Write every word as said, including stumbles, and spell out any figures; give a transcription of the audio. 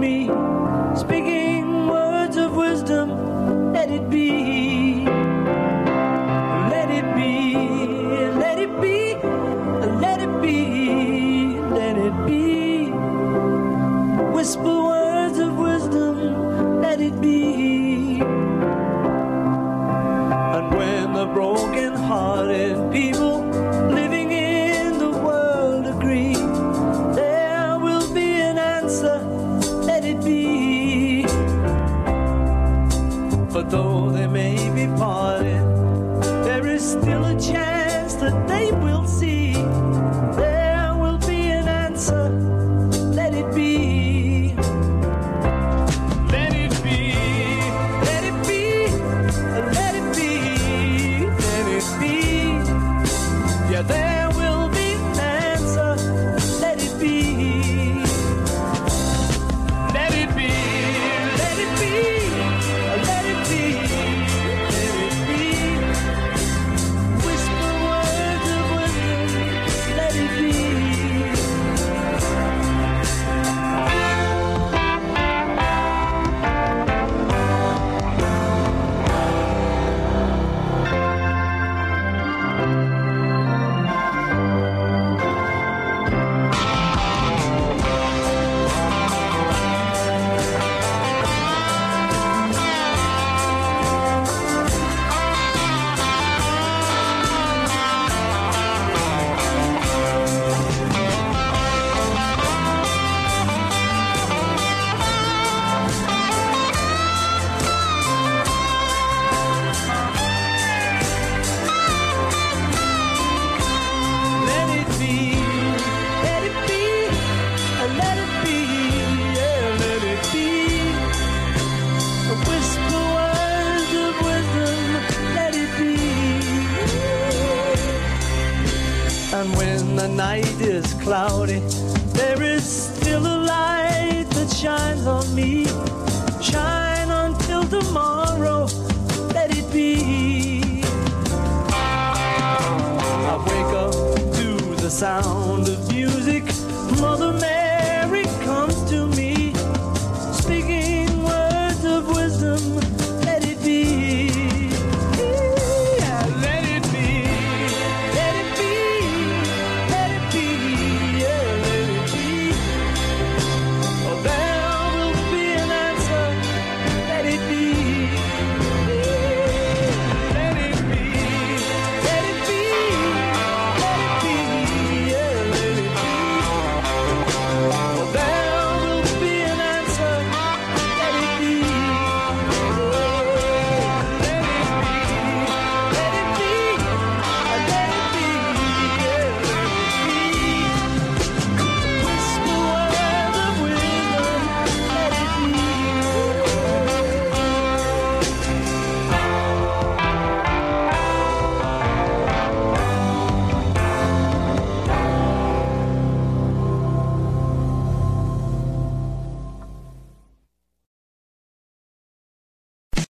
me, speaking words of wisdom, let it be. Let it be, let it be, let it be, let it be. Whisper words of wisdom, let it be. And when the broken-hearted people living in the world agree, there will be an answer, let it be. But though they may be parted, there is still a chance that they will see. There will be an answer, let it be. Let it be, let it be, let it be, let it be. Yeah, there will be an answer, let it be. Let it be, let it be, let it be, let it be. Whisper words of wisdom, let it be. Let it be, let it be, let it be, yeah, let it be. Whisper words of wisdom, let it be. And when the night is cloudy, there is still a light that shines on me. Shine until tomorrow, let it be. I wake up to the sound